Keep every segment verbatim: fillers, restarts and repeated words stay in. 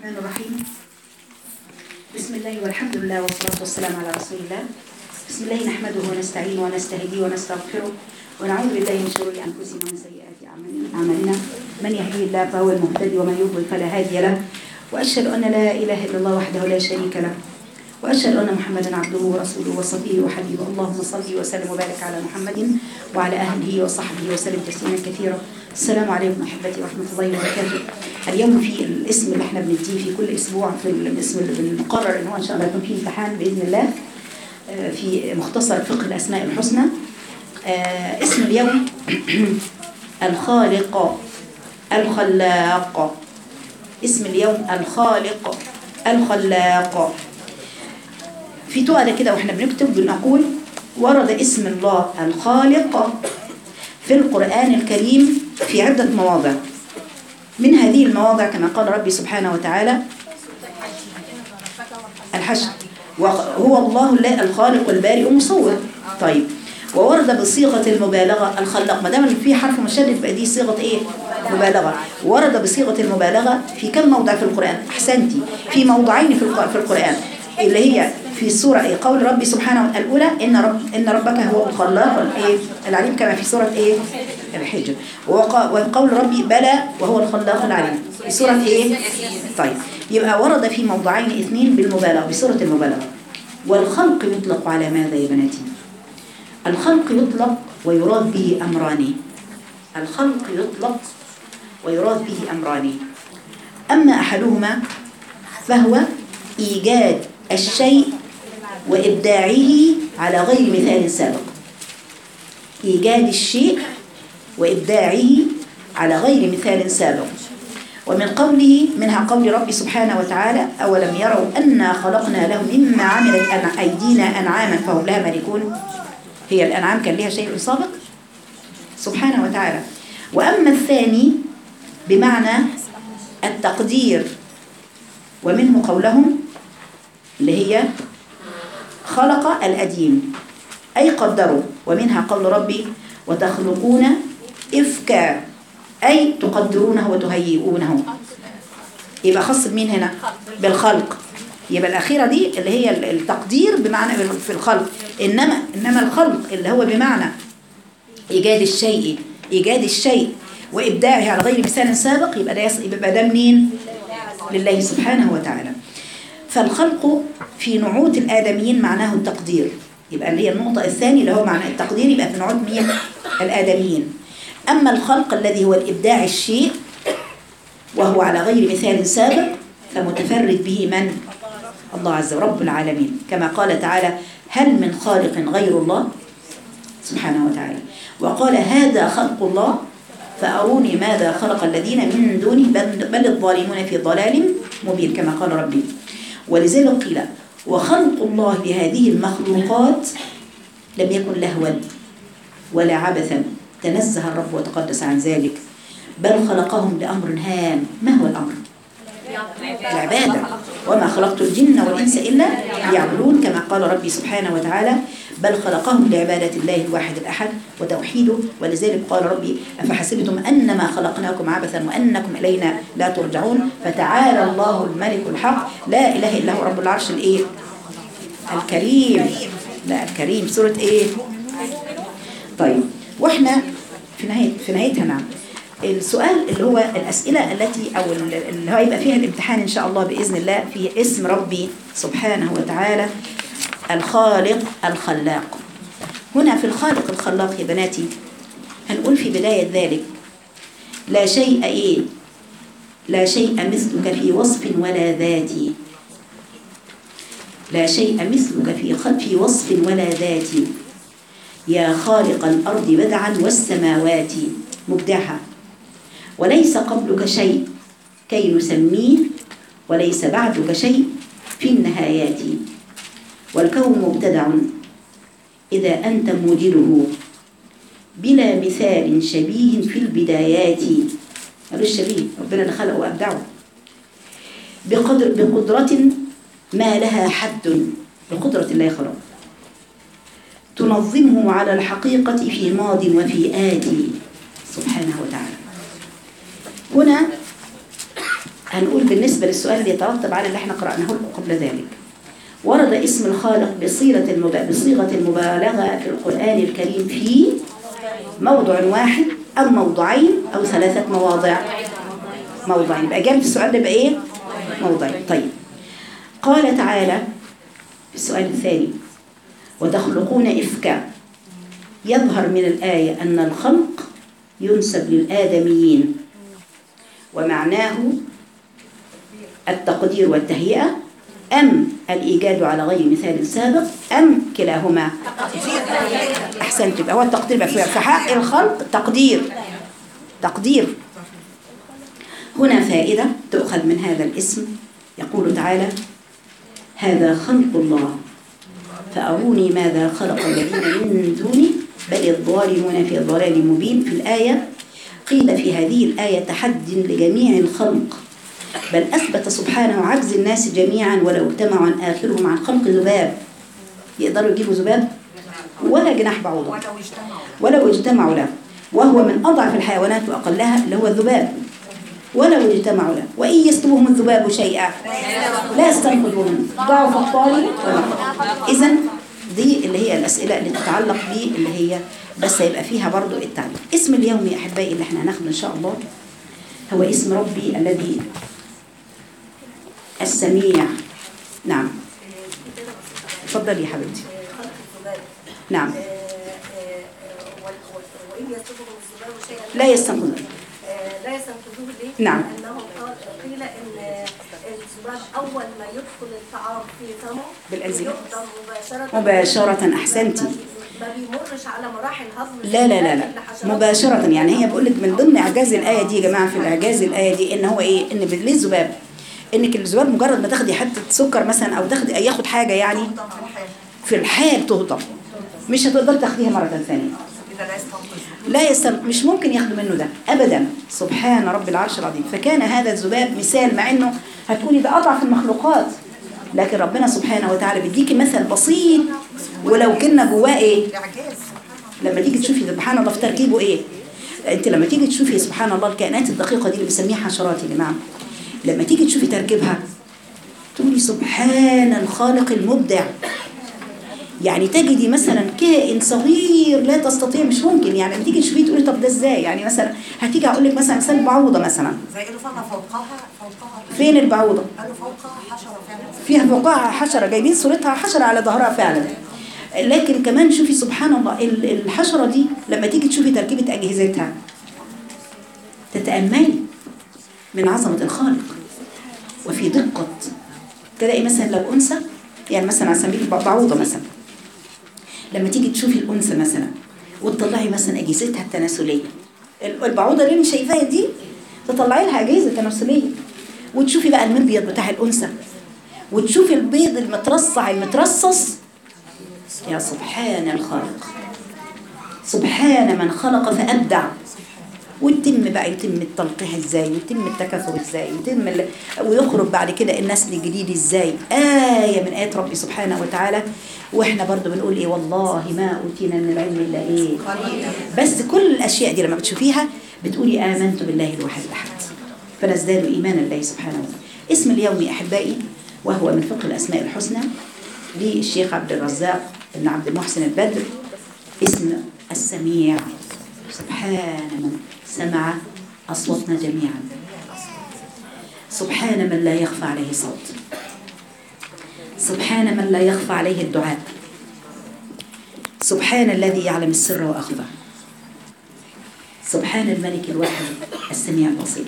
الرحمن الرحيم. بسم الله والحمد لله والصلاة والسلام على رسول الله. بسم الله نحمده ونستعينه ونستهديه ونستغفره ونعوذ بالله من شرور أنفسنا ومن سيئات أعمالنا. من يهديه الله فهو المهتدي ومن يضلل فلا هادي له. وأشهد أن لا إله إلا الله وحده لا شريك له. وأشهد أن محمدا عبده ورسوله وصفيه وحبيبه. اللهم صل وسلم وبارك على محمد وعلى أهله وصحبه وسلم تسليما كثيرا. السلام عليكم أحبتي ورحمة الله وبركاته. اليوم في الاسم اللي احنا بنديه في كل أسبوع في الاسم المقرر إن هو إن شاء الله يكون فيه امتحان بإذن الله في مختصر فقه الأسماء الحسنى. اسم اليوم الخالق الخلاق. اسم اليوم الخالق الخلاق. في تقل كده واحنا بنكتب بنقول ورد اسم الله الخالق في القرآن الكريم في عدة مواضع. من هذه المواضع كما قال ربي سبحانه وتعالى الحشر وهو الله الخالق والبارئ المصور. طيب وورد بصيغة المبالغة الخلاق. ما دام في حرف مشدد بقى دي صيغة ايه؟ مبالغة. ورد بصيغة المبالغة في كم موضع في القرآن؟ أحسنتي، في موضعين في القرآن اللي هي في سورة إيه؟ قول ربي سبحانه وتعالى الأولى إن رب إن ربك هو الخلاق إيه؟ العليم، كما في سورة إيه؟ الحجر. وقول ربي بلى وهو الخلاق العليم في سورة إيه؟ طيب يبقى ورد في موضعين اثنين بالمبالغة بسورة المبالغة. والخلق يطلق على ماذا يا بناتي؟ الخلق يطلق ويراد به أمران. الخلق يطلق ويراد به أمران. أما أحدهما فهو إيجاد الشيء وإبداعه على غير مثال سابق. إيجاد الشيء وإبداعه على غير مثال سابق. ومن قوله منها قول ربي سبحانه وتعالى أولم يروا أنا خلقنا لهم مما عملت أيدينا أنعاما فهم لها مالكون. هي الأنعام كان لها شيء سابق سبحانه وتعالى. وأما الثاني بمعنى التقدير، ومنه قولهم اللي هي خلق الأديم أي قدروا. ومنها قول ربي وتخلقون إفكا أي تقدرونه وتهيئونه. يبقى خاص بمين هنا؟ بالخلق. يبقى الأخيرة دي اللي هي التقدير بمعنى في الخلق. إنما إنما الخلق اللي هو بمعنى إيجاد الشيء إيجاد الشيء وإبداعه على غير مثال سابق، يبقى ده يبقى ده منين؟ لله سبحانه وتعالى. فالخلق في نعوت الآدميين معناه التقدير. يبقى اللي هي النقطة الثانية اللي هو معنى التقدير يبقى في نعوت مين؟ الآدميين. أما الخلق الذي هو الإبداع الشيء وهو على غير مثال سابق فمتفرد به من؟ الله عز وجل رب العالمين، كما قال تعالى هل من خالق غير الله سبحانه وتعالى. وقال هذا خلق الله فأروني ماذا خلق الذين من دونه بل الظالمون في ضلال مبين، كما قال ربي. ولذلك قيل وخلق الله لهذه المخلوقات لم يكن لهوا ولا عبثا، تنزه الرب وتقدس عن ذلك، بل خلقهم لأمر هام. ما هو الأمر؟ العبادة. وما خلقت الجن والإنس إلا ليعبدون، كما قال ربي سبحانه وتعالى بل خلقهم لعبادة الله الواحد الأحد وتوحيده. ولذلك قال ربي أفحسبتم أنما خلقناكم عبثا وأنكم إلينا لا ترجعون فتعالى الله الملك الحق لا إله إلا هو رب العرش الإيه؟ الكريم. لا الكريم سورة إيه؟ طيب وإحنا في نهاية في نهايتها. نعم السؤال اللي هو الأسئلة التي أو اللي هيبقى فيها الامتحان إن شاء الله بإذن الله في اسم ربي سبحانه وتعالى الخالق الخلاق. هنا في الخالق الخلاق يا بناتي هنقول في بداية ذلك لا شيء إيه لا شيء مثلك في وصف ولا ذات. لا شيء مثلك في في وصف ولا ذات يا خالق الأرض بدعا والسماوات مبدعها. وليس قبلك شيء كي نسميه وليس بعدك شيء في النهايات. والكون مبتدع إذا أنت موجده بلا مثال شبيه في البدايات. ملوش شبيه، ربنا اللي خلقه وأبدعه بقدر بقدرة ما لها حد. بقدرة الله خلقه تنظمه على الحقيقة في ماض وفي آتي سبحانه وتعالى. هنا هنقول بالنسبة للسؤال اللي يترتب على اللي احنا قرأناه لكم قبل ذلك. ورد اسم الخالق بصيغة المب- بصيغة المبالغة في القرآن الكريم في موضع واحد أو موضعين أو ثلاثة مواضع. موضعين، يبقى إجابة السؤال ده يبقى إيه؟ موضعين. طيب، قال تعالى في السؤال الثاني: وتخلقون إفكا. يظهر من الآية أن الخلق ينسب للآدميين، ومعناه التقدير والتهيئة، أم الإيجاد على غير مثال سابق، أم كلاهما؟ أحسنت. يبقى هو التقدير بقى في حق الخلق تقدير. تقدير. هنا فائدة تؤخذ من هذا الاسم. يقول تعالى: هذا خلق الله فأروني ماذا خلق الذين من دوني بل الظالمون في ضلال مبين. في الآية قيل في هذه الآية تحد لجميع الخلق، بل أثبت سبحانه عجز الناس جميعا ولو اجتمعوا عن آخرهم عن خلق ذباب. يقدروا يجيبوا ذباب ولا جناح بعوضة ولو اجتمعوا له، وهو من أضعف الحيوانات وأقلها اللي هو الذباب. ولو اجتمعوا له وإن يسلبهم الذباب شيئا لا يستنقذوا منه ضعف الطالب. إذن دي اللي هي الأسئلة اللي تتعلق به، اللي هي بس يبقى فيها برضو التعليق. اسم اليوم يا أحبائي اللي احنا هناخده إن شاء الله هو اسم ربي الذي السميع. نعم، تفضلي يا حبيبتي. نعم. لا يستنقذون. لا يستنقذوه ليه؟ نعم. لأنه قيل إن الذباب أول ما يدخل الطعام في فمه بالأنزيم يهضم مباشرة. مباشرة. أحسنتي. ما بيمرش على مراحل هضم. لا لا لا لا مباشرة. يعني هي بقول لك من ضمن إعجاز الآية دي يا جماعة، في الإعجاز الآية دي إن هو إيه؟ إن ليه الذباب؟ إنك الذباب مجرد ما تاخدي حتة سكر مثلا أو تاخدي ياخد حاجة يعني في الحال تهضم، مش هتقدر تاخديها مرة ثانية. لا يستم... مش ممكن ياخدوا منه ده أبدا. سبحان رب العرش العظيم. فكان هذا الذباب مثال، مع إنه هتقولي ده أضعف المخلوقات، لكن ربنا سبحانه وتعالى بيديكي مثل بسيط ولو كنا جواه إيه. لما تيجي تشوفي سبحان الله في تركيبه إيه. أنت لما تيجي تشوفي سبحان الله الكائنات الدقيقة دي اللي بنسميها حشرات يا جماعة، لما تيجي تشوفي تركيبها تقولي سبحان الخالق المبدع. يعني تجدي مثلا كائن صغير لا تستطيع، مش ممكن يعني لما تيجي تشوفيه تقولي طب ده ازاي. يعني مثلا هتيجي اقول لك مثلا مثال بعوضه مثلا، زي اللي فوقها فوقها فوقها فين البعوضه؟ قالوا فوقها حشره فعلا، فيها فوقها حشره، جايبين صورتها حشره على ظهرها فعلا. لكن كمان شوفي سبحان الله الحشره دي لما تيجي تشوفي تركيبه اجهزتها تتاملي من عظمه الخالق وفي دقه. تلاقي مثلا لو انثى، يعني مثلا على سبيل بعوضه مثلا، لما تيجي تشوفي الأنثى مثلا وتطلعي مثلا أجهزتها التناسلية، البعوضة اللي انت شايفاها دي تطلعي لها أجهزة تناسلية، وتشوفي بقى المبيض بتاع الأنثى، وتشوفي البيض المترصع المترصص. يا سبحان الخالق، سبحان من خلق فأبدع. ويتم بقى يتم التلقيح ازاي، ويتم التكاثر ازاي، ويتم ال... ويخرج بعد كده النسل الجديد ازاي. آية من آيات ربي سبحانه وتعالى. واحنا برضو بنقول ايه، والله ما اوتينا من العلم الا ايه. بس كل الاشياء دي لما بتشوفيها بتقولي آمنت بالله الواحد الأحد، فنزداد إيمانا بالله سبحانه وتعالى. اسم اليوم يا أحبائي وهو من فقه الأسماء الحسنى للشيخ عبد الرزاق بن عبد المحسن البدر، اسم السميع. سبحان من سمع أصواتنا جميعا، سبحان من لا يخفى عليه صوت، سبحان من لا يخفى عليه الدعاء، سبحان الذي يعلم السر وأخفى، سبحان الملك الواحد السميع البصير.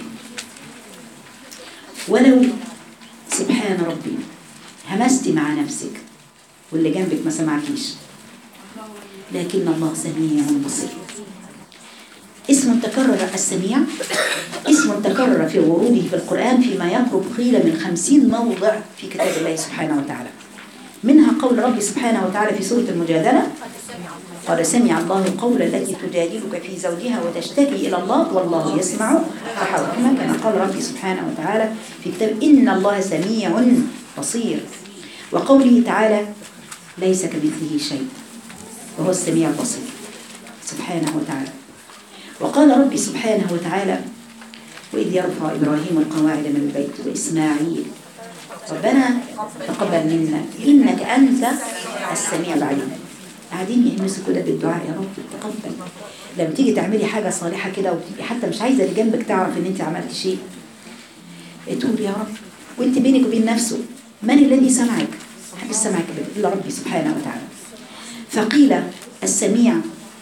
ولو سبحان ربي همستي مع نفسك واللي جنبك ما سمعكيش، لكن الله سميع بصير. اسم تكرر السميع، اسم تكرر في وروده في القرآن فيما يقرب قيل من خمسين موضع في كتاب الله سبحانه وتعالى. منها قول ربي سبحانه وتعالى في سورة المجادلة: قد سمع الله القول التي تجادلك في زوجها وتشتكي إلى الله والله يسمع تحاوركما، كما قال ربي سبحانه وتعالى في كتاب إن الله سميع بصير. وقوله تعالى: ليس كمثله شيء وهو السميع البصير سبحانه وتعالى. وقال ربي سبحانه وتعالى وإذ يرفع إبراهيم القواعد من البيت وإسماعيل ربنا تقبل منا إنك أنت السميع العليم. قاعدين يهمسوا كده بالدعاء يا رب تقبل. لما تيجي تعملي حاجة صالحة كده وتبقي حتى مش عايزة اللي جنبك تعرف إن أنت عملت شيء، تقول يا رب وأنت بينك وبين نفسه من الذي سمعك؟ محدش سمعك إلا ربي سبحانه وتعالى. فقيل السميع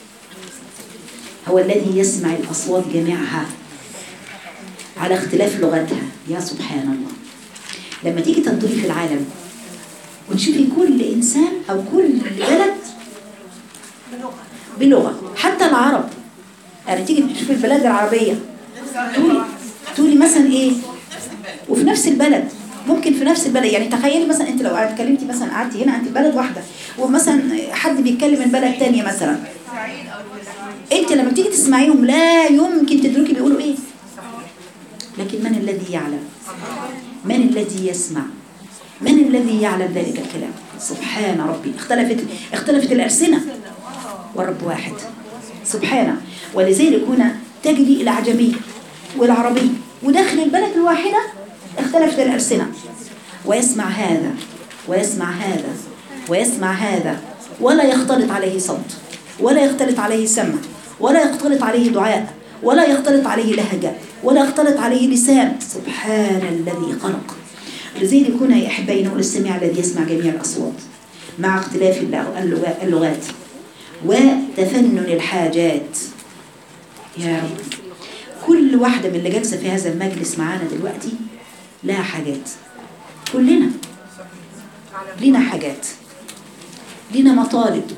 هو الذي يسمع الأصوات جميعها على اختلاف لغتها. يا سبحان الله، لما تيجي تنظري في العالم وتشوفي كل إنسان أو كل بلد بلغة، حتى العرب يعني تيجي تشوفي البلاد العربية تقولي تقولي مثلا إيه، وفي نفس البلد ممكن في نفس البلد يعني تخيلي مثلا أنت لو اتكلمتي مثلا قعدتي هنا أنت بلد واحدة ومثلا حد بيتكلم من بلد تانية مثلا، أنت لما تيجي تسمعيهم لا يمكن تدركي بيقولوا إيه، لكن من الذي يعلم؟ من الذي يسمع؟ من الذي يعلم ذلك الكلام؟ سبحان ربي. اختلفت اختلفت الألسنة والرب واحد سبحانه. ولذلك هنا تجري الأعجمي والعربي وداخل البلد الواحدة اختلفت الألسنة، ويسمع هذا ويسمع هذا ويسمع هذا ولا يختلط عليه صوت ولا يختلط عليه سمع ولا يختلط عليه دعاء ولا يختلط عليه لهجة ولا يختلط عليه لسان. سبحان الذي خلق. لذلك هنا يا أحبائي نقول السميع الذي يسمع جميع الأصوات مع اختلاف اللغات وتفنن الحاجات. يا رب كل واحدة من اللي جالسة في هذا المجلس معانا دلوقتي لها حاجات، كلنا لنا حاجات، لنا مطالب،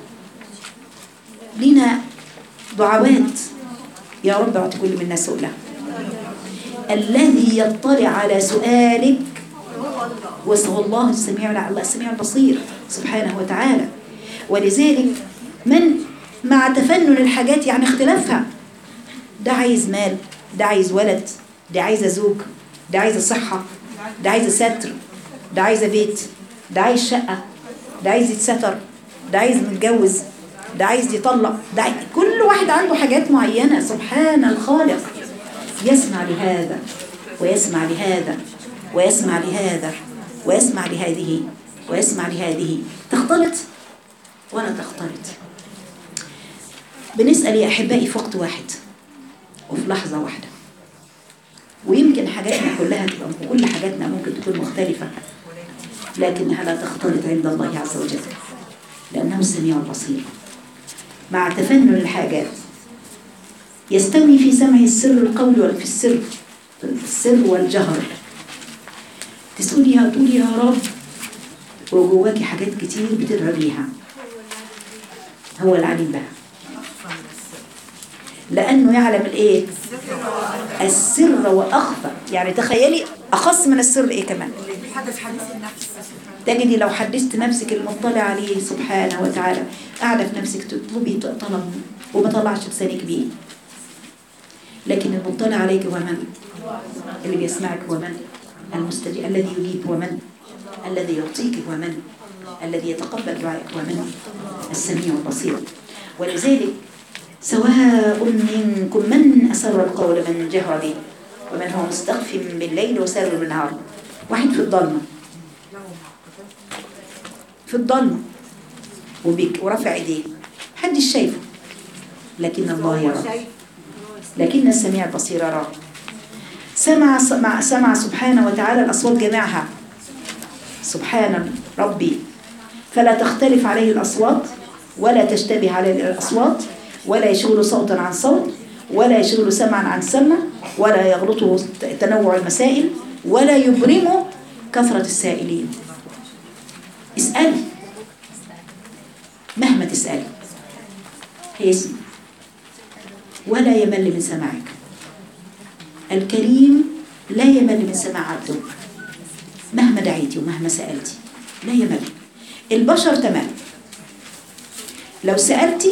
لنا دعوات. يا رب اعطي كل منا سؤله. الذي يطلع على سؤالك واسمه الله السميع الله السميع البصير سبحانه وتعالى. ولذلك من مع تفنن الحاجات يعني اختلافها، ده عايز مال، ده عايز ولد، ده عايزه زوج، ده عايزه صحة، ده عايزه ستر، ده عايزه بيت، ده عايز شقة، ده عايز يتستر، ده عايز متجوز، ده عايز يطلق، ده عايز... كل واحد عنده حاجات معينة. سبحان الخالق. يسمع لهذا ويسمع لهذا ويسمع لهذا ويسمع لهذه ويسمع لهذه. تختلط ولا تختلط. بنسأل يا أحبائي في وقت واحد وفي لحظة واحدة، ويمكن حاجاتنا كلها تبقى كل حاجاتنا ممكن تكون مختلفة لكنها لا تختلط عند الله عز وجل لأنه السميع البصير. مع تفنن الحاجات يستوي في سمع السر القول وفي السر في السر والجهر. تسألي يا تقولي يا رب وجواكي حاجات كتير بتدعي بيها، هو العليم بها لأنه يعلم الإيه؟ السر وأخفى. يعني تخيلي أخص من السر إيه كمان؟ تجدي لو حدثت نفسك المطلع عليه سبحانه وتعالى قاعدة في نفسك تطلبي طلب وما طلعش لسانك بيه، لكن المطلع عليك هو من؟ اللي بيسمعك هو من؟ المستجيب الذي يجيب هو من؟ الذي يعطيك هو من؟ الذي يتقبل دعائك هو من؟ السميع البصير. ولذلك سواء منكم من أسر القول من جهر به ومن هو مستخف بالليل وسار بالنهار. واحد في الظلمة في الظلمة وبك ورفع ايديه محدش شايفه لكن الله يرى، لكن السميع البصير يرى. سمع سمع سبحانه وتعالى الأصوات جميعها سبحان ربي، فلا تختلف عليه الأصوات ولا تشتبه عليه الأصوات ولا يشغل صوتا عن صوت ولا يشغل سمعا عن سمع ولا يغلطه تنوع المسائل ولا يبرمه كثرة السائلين. اسألي مهما تسألي هيسمع ولا يمل من سماعك. الكريم لا يمل من سماع عبده مهما دعيتي ومهما سألتي لا يمل. البشر تمل، لو سألتي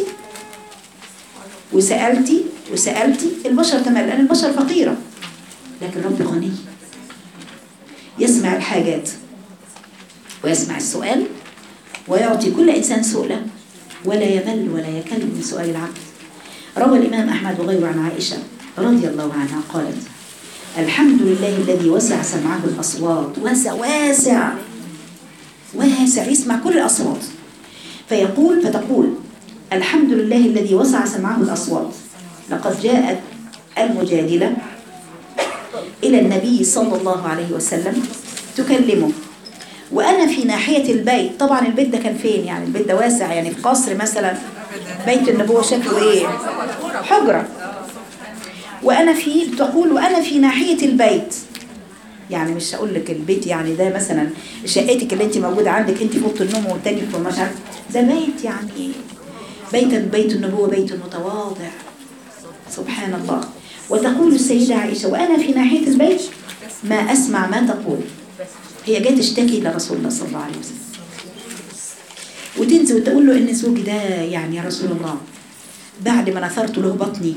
وسألتي وسألتي البشر تمل لأن البشر فقيرة، لكن رب غني يسمع الحاجات ويسمع السؤال ويعطي كل إنسان سؤله ولا يمل ولا يكل من سؤال العبد. روى الإمام أحمد وغيره عن عائشة رضي الله عنها قالت الحمد لله الذي وسع سمعه الأصوات، واسع واسع واسع يسمع كل الأصوات. فيقول فتقول الحمد لله الذي وسع سمعه الأصوات. لقد جاءت المجادلة إلى النبي صلى الله عليه وسلم تكلمه وأنا في ناحية البيت. طبعا البيت ده كان فين؟ يعني البيت ده واسع، يعني في قصر مثلا، بيت النبوة شكله إيه؟ حجرة. وأنا في تقول وأنا في ناحية البيت، يعني مش هقول لك البيت يعني ده مثلا شقتك اللي انت موجوده عندك انت في اوضه النوم والتاني في مش عارف، ده بيت يعني بيتا بيت النبوه بيت متواضع سبحان الله. وتقول السيده عائشه وانا في ناحيه البيت ما اسمع ما تقول. هي جايه تشتكي لرسول الله صلى الله عليه وسلم وتنزل وتقول له ان زوجي ده يعني يا رسول الله بعد ما نثرت له بطني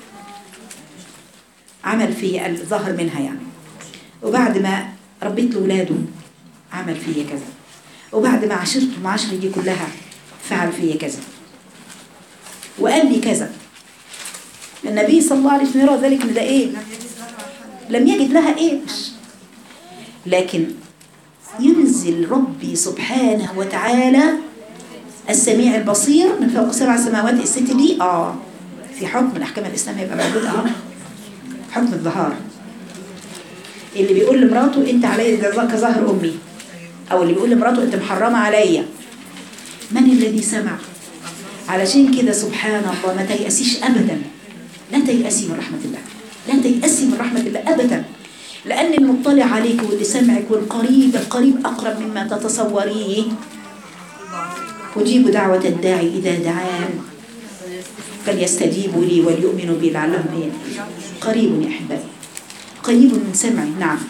عمل في الظهر منها يعني، وبعد ما ربيت له ولاده عمل فيا كذا، وبعد ما عشرته معاشري دي كلها فعل فيا كذا وقال لي كذا. النبي صلى الله عليه وسلم يرى ذلك ان ده ايه؟ لم يجد لها ايه، لكن ينزل ربي سبحانه وتعالى السميع البصير من فوق سبع سماوات. الست دي اه في حكم الاحكام الاسلاميه يبقى موجود اه حكم الظهار، اللي بيقول لمراته انت علي كظهر امي، او اللي بيقول لمراته انت محرمه عليا. من الذي سمع؟ علشان كده سبحان الله ما تيأسيش ابدا، لا تيأسي من رحمه الله، لا تيأسي من رحمه الله ابدا، لان المطلع عليك واللي سمعك والقريب القريب اقرب مما تتصوريه. أجيب دعوة الداعي إذا دعان فليستجيبوا لي وليؤمنوا بي لعلهم ايه قريب يا احبائي، قريب من سمعي. نعم.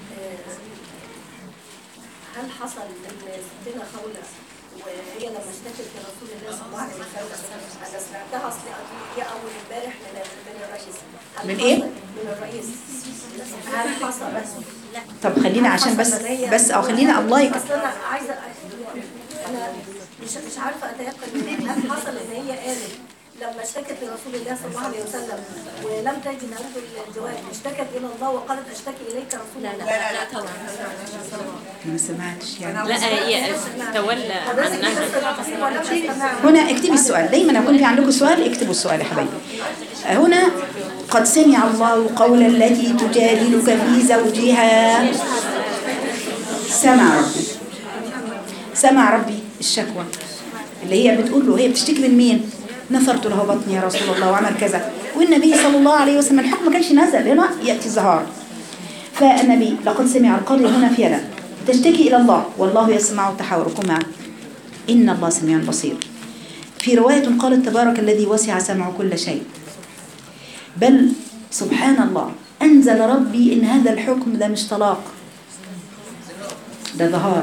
هل حصل ان ستنا خولة وهي لما اشتكت لرسول الله صلى الله عليه وسلم انا سمعتها اصل هي اول امبارح من من الرئيس من ايه؟ من الرئيس. هل حصل؟ طب خلينا عشان بس بس او خلينا الله يك... اصل انا عايزه انا مش مش عارفه اتيقن هل حصل ان هي قالت لما اشتكت لرسول الله صلى الله عليه وسلم ولم تجد عنده الجواب اشتكت الى الله وقالت اشتكي اليك رسول الله؟ لا لا لا طبعا ما سمعتش يعني. لا هي تولى عنها. هنا اكتبي السؤال، دايما يكون في عندكم سؤال اكتبوا السؤال يا حبايبي. هنا قد سمع الله قول التي تجادلك في زوجها. سمع ربي سمع ربي الشكوى اللي هي بتقول له، هي بتشتكي من مين؟ نثرت له بطني يا رسول الله وعمل كذا، والنبي صلى الله عليه وسلم الحكم ما كانش نزل، هنا يأتي الزهار. فالنبي لقد سمع القاضي هنا فينا تشتكي إلى الله والله يسمع تحاوركما إن الله سميع بصير. في رواية قالت تبارك الذي وسع سمع كل شيء، بل سبحان الله أنزل ربي إن هذا الحكم ده مش طلاق، ده ظهار.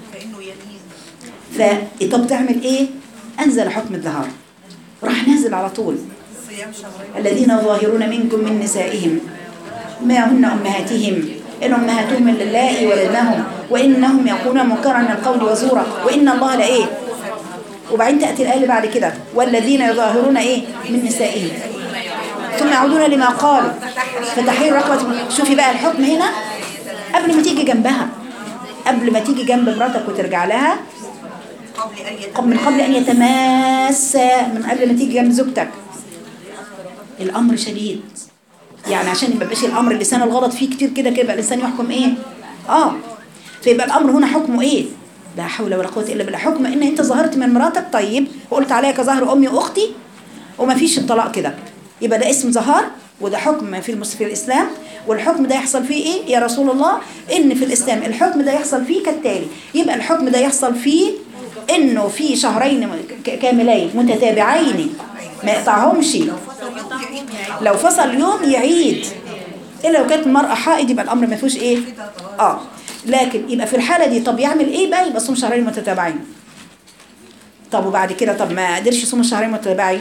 فطب تعمل إيه؟ أنزل حكم الظهار، راح نازل على طول الذين ظاهرون منكم من نسائهم ما هن أمهاتهم إن أمهاتهم اللائي ولدنهم وإنهم يقولون منكرا من القول وزورا وإن الله لإيه. وبعدين تأتي الآية اللي بعد كده والذين يظاهرون إيه من نسائهم ثم يعودون لما قالوا فتحرير رقبة. شوفي بقى الحكم هنا قبل ما تيجي جنبها، قبل ما تيجي جنب مراتك وترجع لها، من قبل أن يتماس، من قبل ما تيجي جنب زوجتك. الأمر شديد يعني عشان ما يبقاش الأمر اللسان الغلط فيه كتير كده كده يبقى الإنسان يحكم إيه؟ آه فيبقى الأمر هنا حكمه إيه؟ لا حول ولا قوة إلا بالله. حكم إن أنت ظهرت من مراتك طيب وقلت عليها كظهر أمي وأختي وما فيش الطلاق كده، يبقى ده اسم ظهار وده حكم في في الإسلام. والحكم ده يحصل فيه إيه يا رسول الله؟ إن في الإسلام الحكم ده يحصل فيه كالتالي، يبقى الحكم ده يحصل فيه إنه في شهرين كاملين متتابعين ما يقطعهمش، لو فصل يوم يعيد، إلا لو كانت المرأة حائض يبقى الأمر ما فيهوش إيه؟ آه لكن يبقى في الحالة دي طب يعمل إيه بقى؟ يبقى صوم شهرين متتابعين. طب وبعد كده طب ما قدرش يصوم الشهرين متتابعين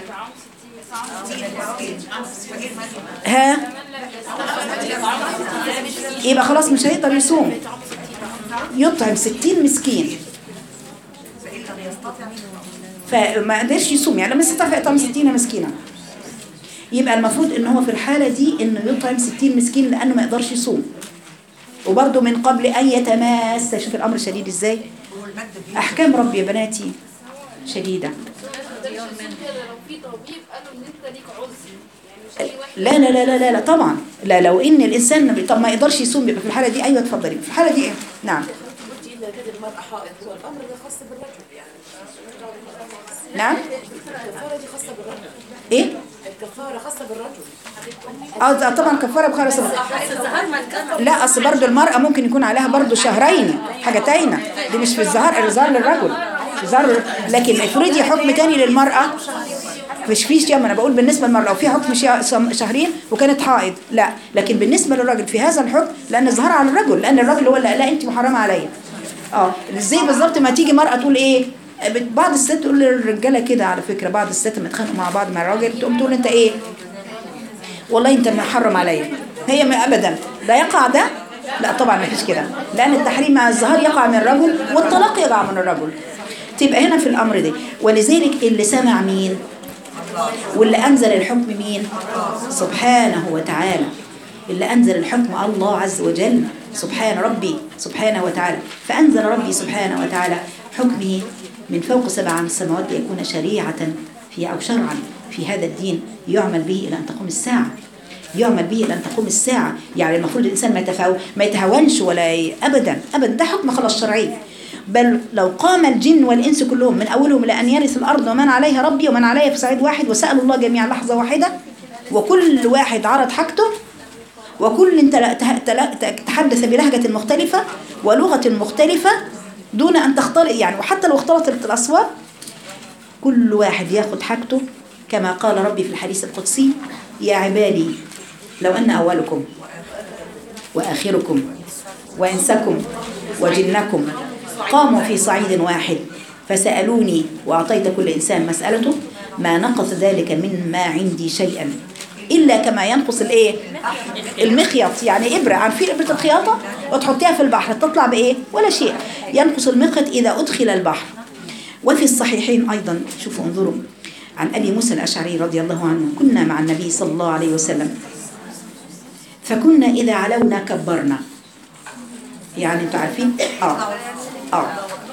ها يبقى خلاص مش هيقدر يصوم، يطعم ستين مسكين. فما قدرش يصوم يعني لما استطاع يطعم ستين مسكينة. يبقى المفروض ان هو في الحالة دي انه يطعم ستين مسكين لانه ما يقدرش يصوم. وبرضه من قبل ان يتماس. شوف الامر شديد ازاي. احكام ربي يا بناتي شديدة. لا لا لا لا لا, لا طبعا لا. لو ان الانسان طب ما يقدرش يصوم يبقى في الحالة دي ايوه اتفضلي. في الحالة دي ايه؟ نعم. نعم. ايه؟ الكفارة خاصة بالرجل. اه طبعا كفاره بخير صبر. لا اصل برضه المراه ممكن يكون عليها برضه شهرين حاجه تاينه. دي مش في الظهار، الظهار للرجل في الظهار. لكن افرضي حكم تاني للمراه مش فيش يوم. انا بقول بالنسبه للمراه لو في حكم شهرين وكانت حائض لا. لكن بالنسبه للراجل في هذا الحكم لان الظهار على الرجل، لان الراجل هو اللي لا انت محرمه عليا. اه زي بالظبط ما تيجي مراه تقول ايه، بعض الست تقول للرجاله كده على فكره، بعض الست لما يتخانقوا مع بعض مع الراجل تقوم تقول انت ايه والله انت محرم عليا. هي ما ابدا لا يقع ده. لا طبعا ما فيش كده، لان التحريم مع الظهار يقع من الرجل والطلاق يقع من الرجل. تبقى هنا في الامر ده. ولذلك اللي سمع مين واللي انزل الحكم مين؟ سبحانه وتعالى. اللي انزل الحكم الله عز وجل سبحان ربي سبحانه وتعالى. فانزل ربي سبحانه وتعالى حكمه من فوق سبع السماوات ليكون شريعة في أو شرعا في هذا الدين يعمل به إلى أن تقوم الساعة. يعمل به إلى أن تقوم الساعة. يعني المفروض الإنسان ما يتفاو ما يتهاونش ولا أبدا أبدا. ده حكم خلاص شرعي. بل لو قام الجن والإنس كلهم من أولهم إلى أن يرث الأرض ومن عليها ربي ومن عليها في صعيد واحد وسألوا الله جميعا لحظة واحدة، وكل واحد عرض حاجته وكل تحدث بلهجة مختلفة ولغة مختلفة دون أن تختلط، يعني وحتى لو اختلطت الأصوات كل واحد ياخد حاجته كما قال ربي في الحديث القدسي: يا عبادي لو أن أولكم وآخركم وإنسكم وجنكم قاموا في صعيد واحد فسألوني وأعطيت كل إنسان مسألته ما نقص ذلك مما عندي شيئا إلا كما ينقص الإيه؟ المخيط. يعني إبرة، عارفين إبرة الخياطة وتحطيها في البحر تطلع بإيه؟ ولا شيء. ينقص المخيط إذا أدخل البحر. وفي الصحيحين أيضا شوفوا انظروا عن أبي موسى الأشعري رضي الله عنه: كنا مع النبي صلى الله عليه وسلم فكنا إذا علونا كبرنا. يعني أنتوا عارفين آه آه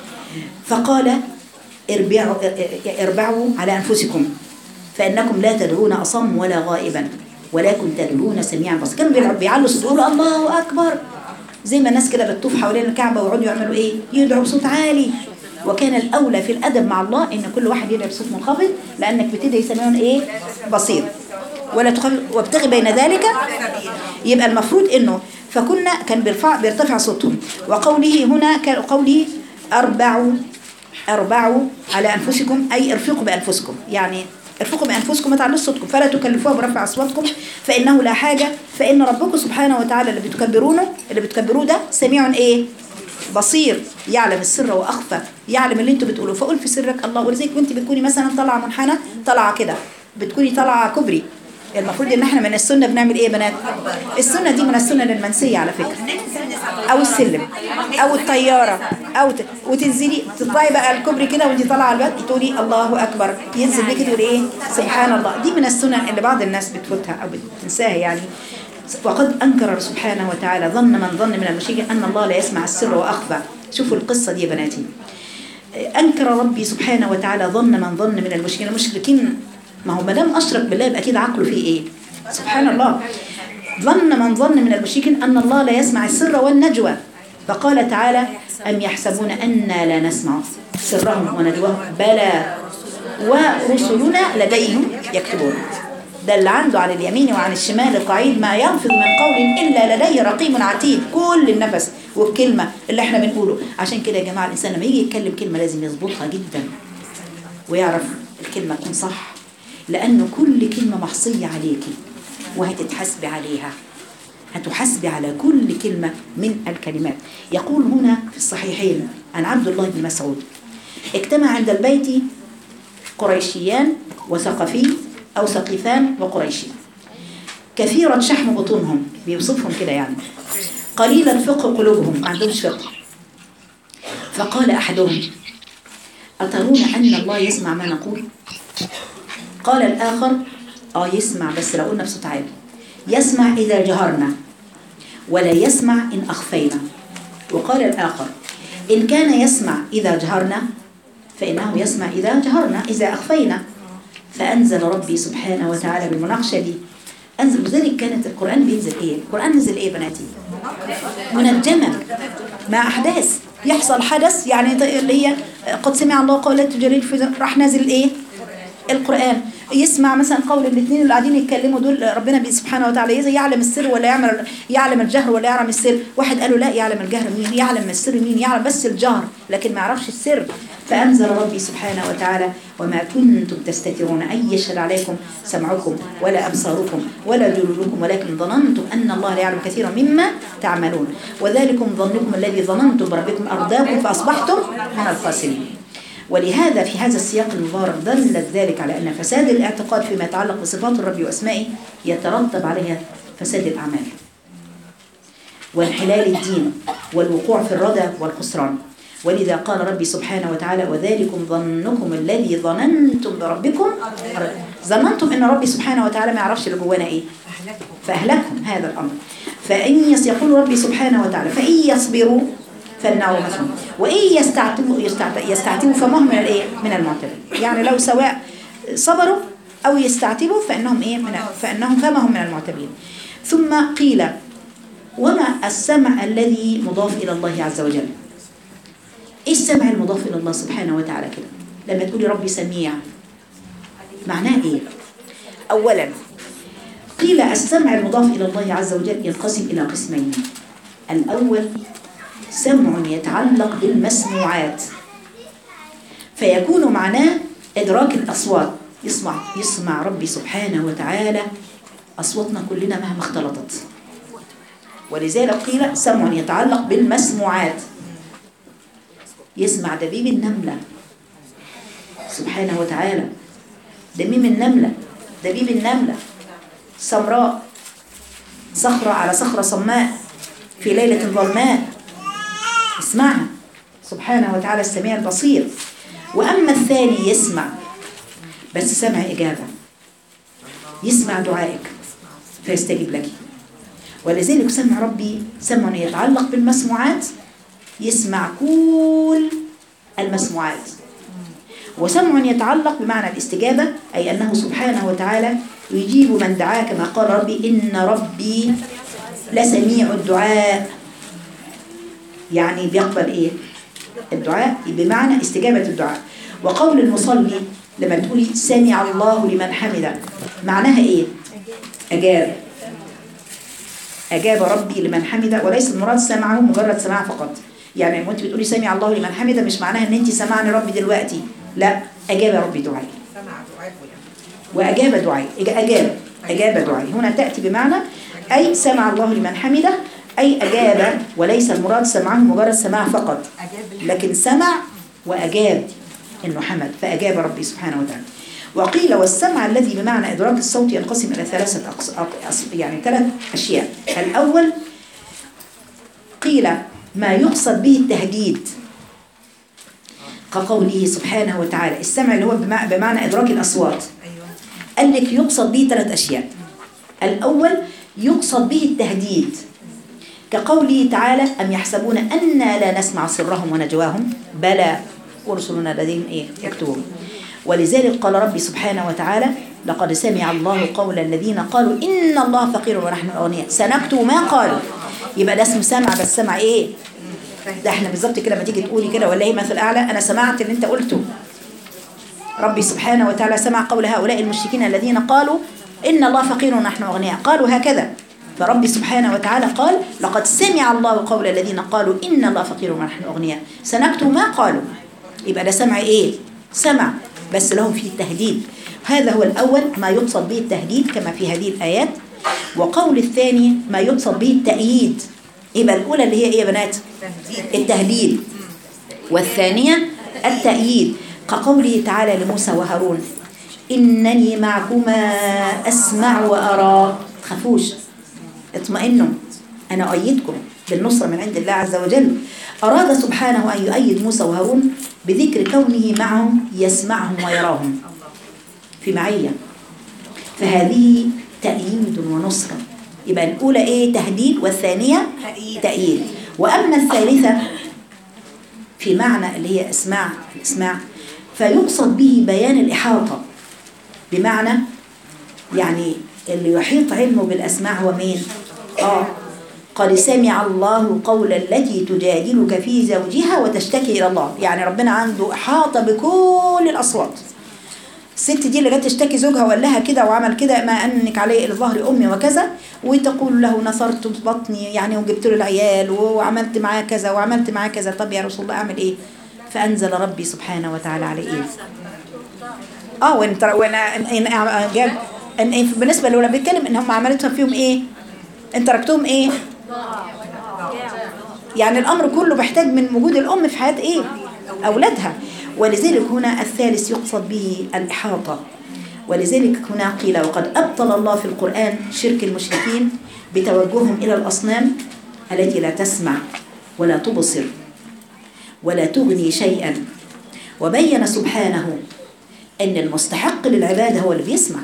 فقال اربعوا, اربعوا على أنفسكم فإنكم لا تدعون أصم ولا غائبا ولكن تدعون سميعا بصيرا. كانوا بيعلوا صوت يقولوا الله أكبر زي ما الناس كده بتطوف حوالين الكعبة ويقعدوا يعملوا إيه؟ يدعوا بصوت عالي. وكان الأولى في الأدب مع الله إن كل واحد يدعي بصوت منخفض لأنك بتدعي سميع إيه؟ بصير. ولا تخل وابتغي بين ذلك. يبقى المفروض إنه فكنا كان بيرفع بيرتفع صوتهم. وقوله هنا كان قوله أربعوا أربعوا على أنفسكم أي ارفقوا بأنفسكم، يعني ارفقوا بأنفسكم ما تعلوش صوتكم فلا تكلفوها برفع أصواتكم فإنه لا حاجة فإن ربكم سبحانه وتعالى اللي بتكبرونه اللي بتكبروه ده سميع إيه؟ بصير، يعلم السر وأخفى، يعلم اللي انتوا بتقولوه. فقول في سرك الله. ولذلك وانت بتكوني مثلا طالعه منحنى طالعه كده بتكوني طالعه كبري، المفروض ان احنا من السنه بنعمل ايه يا بنات؟ السنه دي من السنن المنسيه على فكره. او السلم او الطياره او ت... وتنزلي تطلعي بقى الكبري كده وانت طالعه على الباب تقولي الله اكبر، ينزل بيكي تقولي ايه؟ سبحان الله. دي من السنن اللي بعض الناس بتفوتها او بتنساها يعني. وقد أنكر سبحانه وتعالى ظن من ظن من المشركين أن الله لا يسمع السر وأخفى. شوفوا القصة دي يا بناتي. أنكر ربي سبحانه وتعالى ظن من ظن من المشركين. المشركين ما هو مدام أشرك بالله يبقى أكيد عقله فيه إيه؟ سبحان الله. ظن من ظن من المشركين أن الله لا يسمع السر والنجوى. فقال تعالى: أم يحسبون أنا لا نسمع سرهم ونجواهم بلى ورسلنا لديهم يكتبون. ده اللي عنده عن اليمين وعن الشمال قعيد ما يلفظ من قول إلا لديه رقيب عتيد. كل النفس والكلمة اللي احنا بنقوله. عشان كده يا جماعة الإنسان لما يجي يتكلم كلمة لازم يظبطها جدا ويعرف الكلمة تكون صح، لأنه كل كلمة محصية عليكي وهتتحسبي عليها، هتحسبي على كل كلمة من الكلمات. يقول هنا في الصحيحين عن عبد الله بن مسعود: اجتمع عند البيت قريشيان وثقفي أو ثقيفان وقريشي كثيرا شحم بطونهم، بيوصفهم كده يعني، قليل الفقه قلوبهم، ما عندهمش فقه. فقال أحدهم: أترون أن الله يسمع ما نقول؟ قال الآخر: اه يسمع، بس لو قلنا بصوت عالي. يسمع إذا جهرنا، ولا يسمع إن أخفينا. وقال الآخر إن كان يسمع إذا جهرنا فإنه يسمع إذا جهرنا إذا أخفينا. فأنزل ربي سبحانه وتعالى بالمناقشة دي، أنزل. لذلك كانت القرآن بينزل إيه؟ القرآن نزل إيه بناتي؟ منجما مع أحداث، يحصل حدث يعني اللي هي قد سمع الله قولات تجاري، راح نازل إيه؟ القرآن. يسمع مثلا قول الاثنين اللي قاعدين يتكلموا دول، ربنا سبحانه وتعالى يعلم السر ولا يعمل، يعلم الجهر ولا يعلم السر. واحد قالوا لا، يعلم الجهر مين؟ يعلم السر مين؟ يعلم بس الجهر لكن ما يعرفش السر. فأنزل ربي سبحانه وتعالى وما كنتم تستترون أن يشهد عليكم سمعكم ولا أبصاركم ولا جلودكم ولكن ظننتم أن الله لا يعلم كثيرا مما تعملون وذلكم ظنكم الذي ظننتم بربكم أرداكم فأصبحتم من الخاسرين. ولهذا في هذا السياق المبارك دلت ذلك على أن فساد الاعتقاد فيما يتعلق بصفات الرب وأسمائه يترتب عليها فساد الأعمال وانحلال الدين والوقوع في الردى والخسران. ولذا قال ربي سبحانه وتعالى وذلكم ظنكم الذي ظننتم بربكم، ظننتم أن ربي سبحانه وتعالى ما يعرفش اللي جوانا إيه، فأهلكهم هذا الأمر. فإن يقول ربي سبحانه وتعالى فإن يصبروا فالنار مثلهم وإن يستعتبوا يستعتبوا فما هم من الإيه؟ من المعتبرين. يعني لو سواء صبروا أو يستعتبوا فإنهم إيه؟ من فإنهم فما هم من المعتبرين. ثم قيل وما السمع الذي مضاف إلى الله عز وجل؟ إيه السمع المضاف إلى الله سبحانه وتعالى كده؟ لما تقولي ربي سميع معناه إيه؟ أولا قيل السمع المضاف إلى الله عز وجل ينقسم إلى قسمين. الأول سمع يتعلق بالمسموعات فيكون معناه إدراك الأصوات، يسمع يسمع ربي سبحانه وتعالى أصواتنا كلنا مهما اختلطت. ولذلك قيل سمع يتعلق بالمسموعات، يسمع دبيب النملة سبحانه وتعالى، دبيب النملة دبيب النملة سمراء صخرة على صخرة صماء في ليلة ظلماء، اسمعها سبحانه وتعالى السميع البصير. وأما الثاني يسمع بس سمع إجابة، يسمع دعائك فيستجيب لك. ولذلك سمع ربي سمع يتعلق بالمسموعات، يسمع كل المسموعات. وسمع يتعلق بمعنى الاستجابة أي أنه سبحانه وتعالى يجيب من دعاه كما قال ربي إن ربي لسميع الدعاء، يعني بيقبل إيه؟ الدعاء بمعنى استجابة الدعاء. وقول المصلي لما تقولي سمع الله لمن حمده معناها إيه؟ أجاب أجاب ربي لمن حمده، وليس المراد سمعه مجرد سماع فقط. يعني وانت بتقولي سمع الله لمن حمده مش معناها ان انت سمعني ربي دلوقتي، لا، أجاب ربي دعائي وأجاب دعائي أجاب أجاب دعائي. هنا تأتي بمعنى أي سمع الله لمن حمده أي أجاب، وليس المراد سمعه مجرد سماع فقط، لكن سمع وأجاب إنه حمد فأجاب ربي سبحانه وتعالى. وقيل والسمع الذي بمعنى إدراك الصوت ينقسم إلى ثلاثة أقص... أقص... يعني ثلاث أشياء. الأول قيل ما يقصد به التهديد كقوله سبحانه وتعالى السمع اللي هو بمعنى إدراك الأصوات، قال لك يقصد به ثلاث أشياء. الأول يقصد به التهديد كقوله تعالى أم يحسبون أنا لا نسمع سرهم ونجواهم بلى ورسلنا لديهم إيه يكتبون. ولذلك قال ربي سبحانه وتعالى لقد سمع الله قول الذين قالوا إن الله فقير ونحن أغنياء سنكتب ما قالوا. يبقى ده اسمه سمع، بس سمع إيه؟ ده احنا بالظبط كده لما تيجي تقولي كده ولا هي مثل أعلى أنا سمعت اللي انت قلته. ربي سبحانه وتعالى سمع قول هؤلاء المشركين الذين قالوا إن الله فقير ونحن أغنياء، قالوا هكذا. فربي سبحانه وتعالى قال لقد سمع الله قول الذين قالوا إن الله فقير ونحن أغنياء سنكتب ما قالوا. يبقى ده سمع إيه؟ سمع بس لهم فيه التهديد. هذا هو الأول ما يقصد به التهديد كما في هذه الآيات. وقول الثاني ما يقصد به التأييد. يبقى الأولى اللي هي إيه يا بنات؟ التهديد، والثانية التأييد كقوله تعالى لموسى وهارون إنني معكما أسمع وأرى، تخافوش اطمئنوا أنا أؤيدكم بالنصرة من عند الله عز وجل. أراد سبحانه أن يؤيد موسى وهارون بذكر كونه معهم يسمعهم ويراهم في معية. فهذه تأييد ونصرة. يبقى الأولى إيه؟ تهديد، والثانية تأييد. وأما الثالثة في معنى اللي هي اسماع الاسماع، فيقصد به بيان الإحاطة، بمعنى يعني اللي يحيط علمه بالأسماع هو مين؟ آه قد سمع الله قول التي تجادلك في زوجها وتشتكي إلى الله. يعني ربنا عنده إحاطة بكل الأصوات. الست دي اللي جت تشتكي زوجها وقال لها كده وعمل كده، ما أنك عليه الظهر أمي وكذا، وتقول له نصرت بطني يعني وجبت له العيال وعملت معاه كذا وعملت معاه كذا، طب يا رسول الله أعمل إيه؟ فأنزل ربي سبحانه وتعالى عليه إيه؟ آه وإن وإن إن جاب إن بالنسبة لولا بيتكلم إن هم عملتها فيهم إيه؟ إن تركتهم إيه؟ يعني الأمر كله بيحتاج من وجود الأم في حياة إيه؟ أولادها. ولذلك هنا الثالث يقصد به الإحاطة. ولذلك هنا قيل وقد أبطل الله في القرآن شرك المشركين بتوجههم إلى الأصنام التي لا تسمع ولا تبصر ولا تغني شيئا، وبين سبحانه أن المستحق للعبادة هو اللي بيسمع.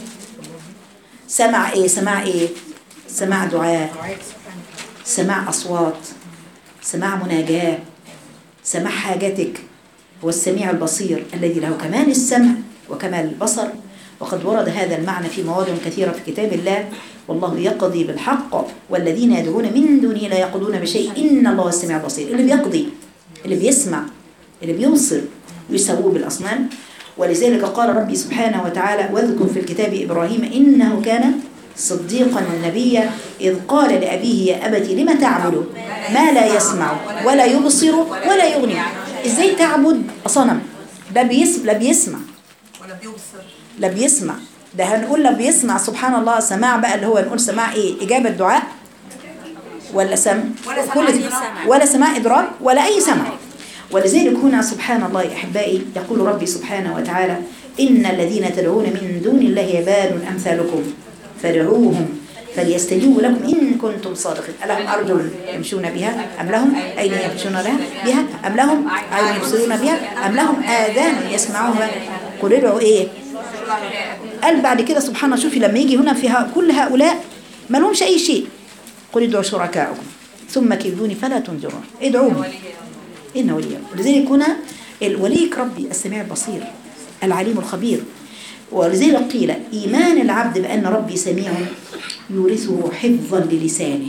سمع إيه؟ سمع إيه؟ سمع دعاء، سمع أصوات، سمع مناجاة، سمع حاجتك. هو السميع البصير الذي له كمال السمع وكمال البصر. وقد ورد هذا المعنى في مواضع كثيرة في كتاب الله. والله يقضي بالحق والذين يدعون من دونه لا يقضون بشيء إن الله السميع البصير. اللي بيقضي، اللي بيسمع، اللي بيبصر، ويسووه بالأصنام. ولذلك قال ربي سبحانه وتعالى واذكر في الكتاب إبراهيم إنه كان صديقا نبيا إذ قال لأبيه يا أبت لم تعبد ما لا يسمع ولا يبصر ولا يغني. إزاي تعبد صنم؟ لا بيسمع لا بيسمع ولا بيبصر لا بيسمع. ده هنقول لا بيسمع سبحان الله. سماع بقى اللي هو نقول سماع إيه؟ إجابة دعاء ولا سمع ولا سماع كل ولا سماع إدراك ولا أي سمع. ولذلك هنا سبحان الله يا أحبائي يقول ربي سبحانه وتعالى إن الذين تدعون من دون الله عباد أمثالكم فادعوهم فليستجيبوا لكم إن كنتم صادقين. ألهم أرجل يمشون بها أم لهم أيدي يمشون بها أم لهم عين يبصرون بها أم لهم آذان يسمعون بها قل ادعوا إيه؟ قال بعد كده سبحانه شوفي لما يجي هنا فيها كل هؤلاء ما لهمش أي شيء. قل ادعوا شركاءكم ثم كيدوني فلا تنظرون. ادعوهم إن ولي. ولذلك هنا الوليك ربي السميع البصير العليم الخبير. ولذلك قيل إيمان العبد بأن ربي سميع يورثه حفظا للسانه.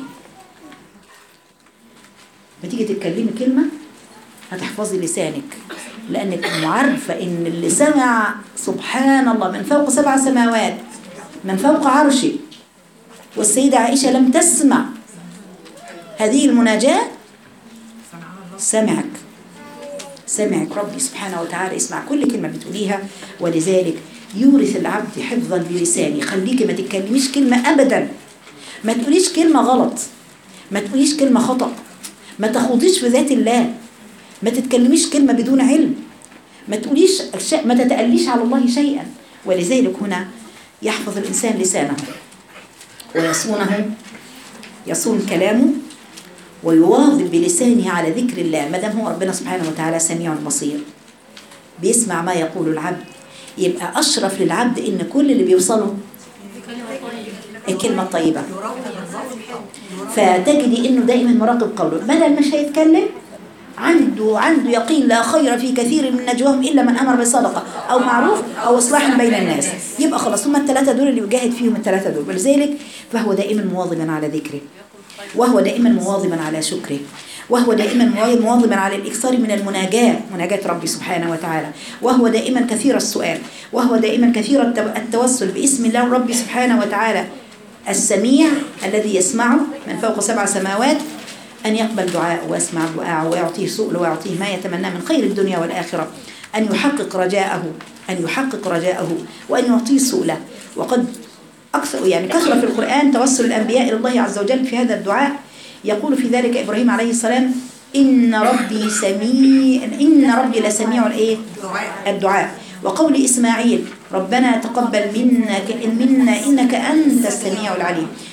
ما تيجي تتكلمي كلمة هتحفظي لسانك، لأنك معرفة إن اللي سمع سبحان الله من فوق سبع سماوات من فوق عرشه، والسيدة عائشة لم تسمع هذه المناجاة، سمعك سمعك ربي سبحانه وتعالى اسمع كل كلمة بتقوليها. ولذلك يورث العبد حفظا للسانه. خليكي ما تتكلميش كلمة أبدا، ما تقوليش كلمة غلط، ما تقوليش كلمة خطأ، ما تخوضيش في ذات الله، ما تتكلميش كلمة بدون علم، ما تقوليش ما تتأليش على الله شيئا. ولذلك هنا يحفظ الإنسان لسانه ويصونه، يصون كلامه ويواظب بلسانه على ذكر الله. ما دام هو ربنا سبحانه وتعالى سميع بصير بيسمع ما يقول العبد، يبقى أشرف للعبد إن كل اللي بيوصله الكلمة الطيبة. فتجدي إنه دائما مراقب قوله، بدل مش هيتكلم عنده عنده يقين لا خير في كثير من نجواهم إلا من أمر بصدقة أو معروف أو إصلاح بين الناس. يبقى خلاص هم الثلاثة دول اللي يجاهد فيهم الثلاثة دول. ولذلك فهو دائما مواظبا على ذكره، وهو دائما مواظبا على شكره، وهو دائما مواظبا على الإكثار من المناجاة، مناجاة ربي سبحانه وتعالى، وهو دائما كثير السؤال، وهو دائما كثير التوسل باسم الله ربي سبحانه وتعالى السميع الذي يسمعه من فوق سبع سماوات أن يقبل دعاء ويسمع دعاء ويعطيه سؤل ويعطيه ما يتمنى من خير الدنيا والآخرة، أن يحقق رجاءه أن يحقق رجاءه وأن يعطيه سؤله. وقد أكثر يعني كثر في القرآن توسل الأنبياء إلى الله عز وجل في هذا الدعاء. يقول في ذلك إبراهيم عليه السلام إن ربي سميع إن ربي لسميع الإيه؟ الدعاء. وقول إسماعيل ربنا تقبل منا منا إنك أنت السميع العليم.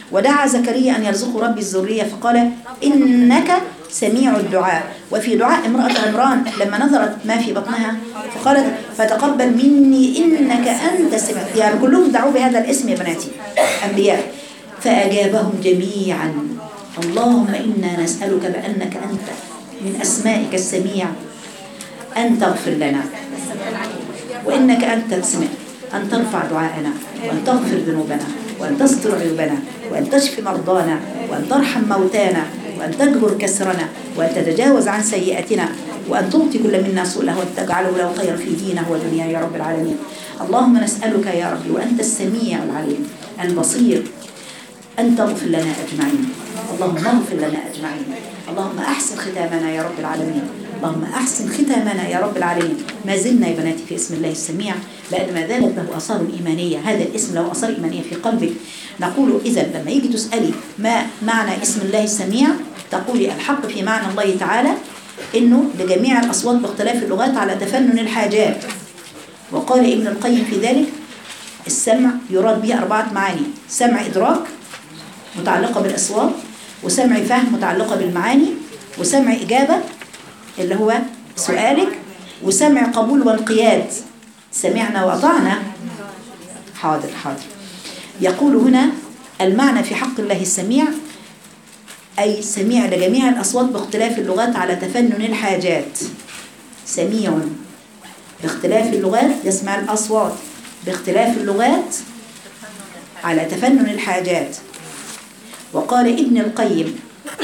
ودعا زكريا أن يرزقه ربي الذرية فقال إنك سميع الدعاء. وفي دعاء امرأة عمران لما نظرت ما في بطنها فقالت فتقبل مني إنك أنت السميع، يعني كلهم دعوا بهذا الاسم يا بناتي أنبياء. فأجابهم جميعا اللهم إنا نسألك بأنك أنت من أسمائك السميع أن تغفر لنا، وإنك أنت السميع أن ترفع دعاءنا، وأن تغفر ذنوبنا، وأن تستر عيوبنا، وأن تشفي مرضانا، وأن ترحم موتانا، وأن تجبر كسرنا، وأن تتجاوز عن سيئاتنا، وأن تعطي كل منا سؤله وأن تجعله له خير في دينه ودنياه يا رب العالمين. اللهم نسألك يا ربي وأنت السميع العليم البصير أن تغفر لنا أجمعين. اللهم اغفر لنا أجمعين. اللهم أحسن ختامنا يا رب العالمين. اللهم أحسن ختامنا يا رب العالمين. ما زلنا يا بناتي في اسم الله السميع، لأن ما زالت له آثار إيمانية. هذا الاسم له آثار إيمانية في قلبك. نقول إذا لما يجي تسألي ما معنى اسم الله السميع، تقولي الحق في معنى الله تعالى إنه لجميع الأصوات باختلاف اللغات على تفنن الحاجات. وقال ابن القيم في ذلك السمع يراد به أربعة معاني: سمع إدراك متعلقة بالأصوات، وسمع فهم متعلقة بالمعاني، وسمع إجابة اللي هو سؤالك، وسمع قبول وانقياد سمعنا وأطعنا. حاضر حاضر. يقول هنا المعنى في حق الله السميع أي سميع لجميع الأصوات باختلاف اللغات على تفنن الحاجات. سميع باختلاف اللغات، يسمع الأصوات باختلاف اللغات على تفنن الحاجات. وقال ابن القيم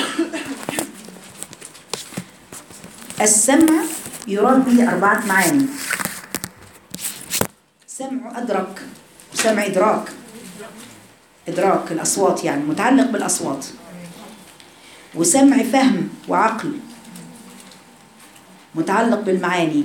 السمع يراد به أربعة معاني: سمع أدرك، وسمع إدراك، إدراك الأصوات يعني متعلق بالأصوات، وسمع فهم وعقل متعلق بالمعاني.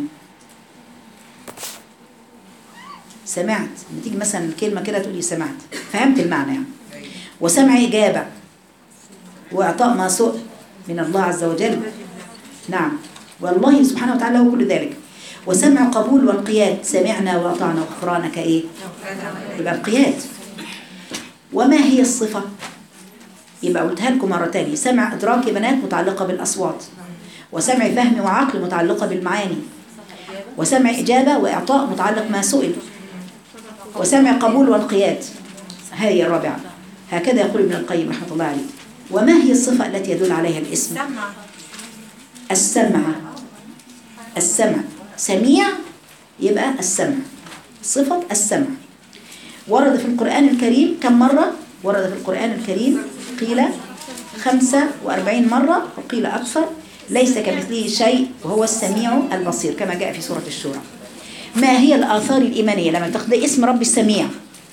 سمعت، لما تيجي مثلا الكلمة كده تقولي سمعت، فهمت المعنى يعني. وسمع إجابة وإعطاء ما سئل من الله عز وجل، نعم، والله سبحانه وتعالى هو كل ذلك. وسمع قبول وانقياد، سمعنا وأطعنا وغفرانك إيه؟ يبقى انقياد. وما هي الصفة؟ يبقى قلتها لكم مرة تانية: سمع إدراك يا بنات متعلقة بالأصوات، وسمع فهم وعقل متعلقة بالمعاني، وسمع إجابة وإعطاء متعلق ما سئل، وسمع قبول وانقياد هذه الرابعة. هكذا يقول ابن القيم رحمة الله عليه. وما هي الصفة التي يدل عليها الاسم؟ السمع. السمع سميع يبقى السمع، صفة السمع. ورد في القرآن الكريم كم مرة؟ ورد في القرآن الكريم قيل خمسة وأربعين مرة وقيل أكثر. ليس كمثله شيء وهو السميع البصير كما جاء في سورة الشورى. ما هي الآثار الإيمانية لما تاخدي اسم رب السميع؟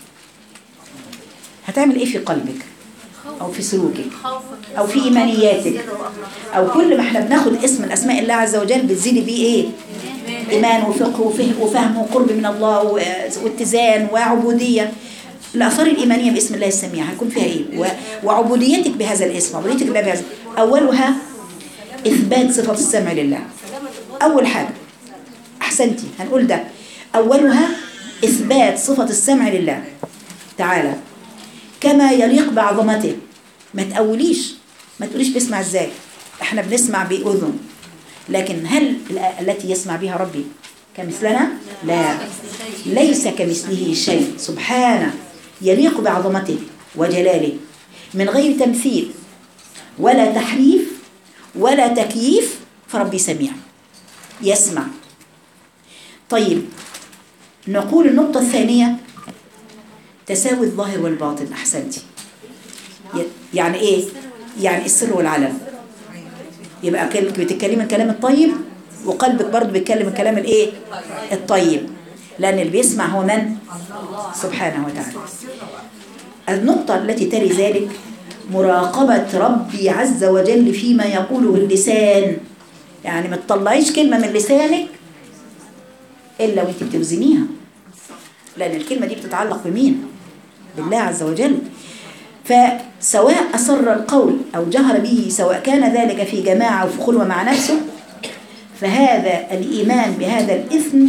هتعمل إيه في قلبك أو في سلوكك أو في إيمانياتك؟ أو كل ما احنا بناخد اسم من أسماء الله عز وجل بتزيدي بيه إيه؟ إيمان وفقه وفهم وقرب من الله واتزان وعبودية. الآثار الإيمانية باسم الله السميع هيكون فيها إيه؟ وعبوديتك بهذا الاسم، عبوديتك لله بهذا. أولها إثبات صفة السمع لله. أول حاجة أحسنتي هنقول ده. أولها إثبات صفة السمع لله تعالى كما يليق بعظمته. ما تأوليش، ما تقوليش بسمع إزاي، احنا بنسمع بأذن، لكن هل التي يسمع بها ربي كمثلنا؟ لا، ليس كمثله شيء سبحانه، يليق بعظمته وجلاله من غير تمثيل ولا تحريف ولا تكييف. فربي سميع يسمع. طيب نقول النقطة الثانية تساوي الظاهر والباطن. أحسنتي. يعني إيه؟ يعني السر والعلن. يبقى بتتكلم الكلام الطيب وقلبك برضه بيتكلم الكلام الإيه؟ الطيب، لأن اللي بيسمع هو من؟ سبحانه وتعالى. النقطة التي تلي ذلك مراقبة ربي عز وجل فيما يقوله اللسان. يعني ما تطلعيش كلمة من لسانك إلا وانت بتوزنيها، لأن الكلمة دي بتتعلق بمين؟ بالله عز وجل. فسواء أسر القول أو جهر به، سواء كان ذلك في جماعة أو في خلوة مع نفسه، فهذا الإيمان بهذا الإثم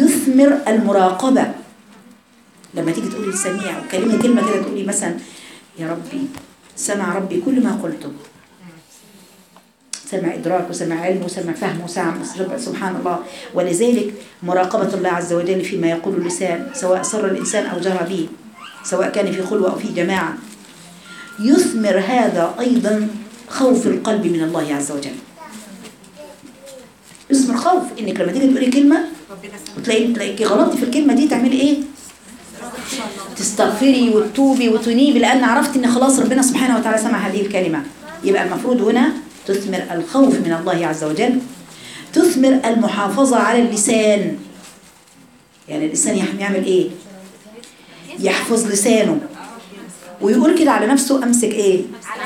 يثمر المراقبة. لما تيجي تقولي السميع وكلمة كلمة كده تقولي مثلا يا ربي سمع ربي كل ما قلته، سمع إدراك وسمع علم وسمع فهم وسمع سبحان الله. ولذلك مراقبة الله عز وجل فيما يقول اللسان سواء سر الإنسان أو جرى به، سواء كان في خلوة أو في جماعة، يثمر هذا أيضا خوف القلب من الله عز وجل. يثمر خوف إنك لما تيجي تقولي كلمة وتلاقي تلاقيكي غلطتي في الكلمة دي تعملي إيه؟ تستغفري وتتوبي وتنيبي، لأن عرفت إن خلاص ربنا سبحانه وتعالى سمع هذه الكلمة. يبقى المفروض هنا تثمر الخوف من الله عز وجل، تثمر المحافظة على اللسان. يعني الإنسان يعمل إيه؟ يحفظ لسانه ويقول كده على نفسه أمسك إيه؟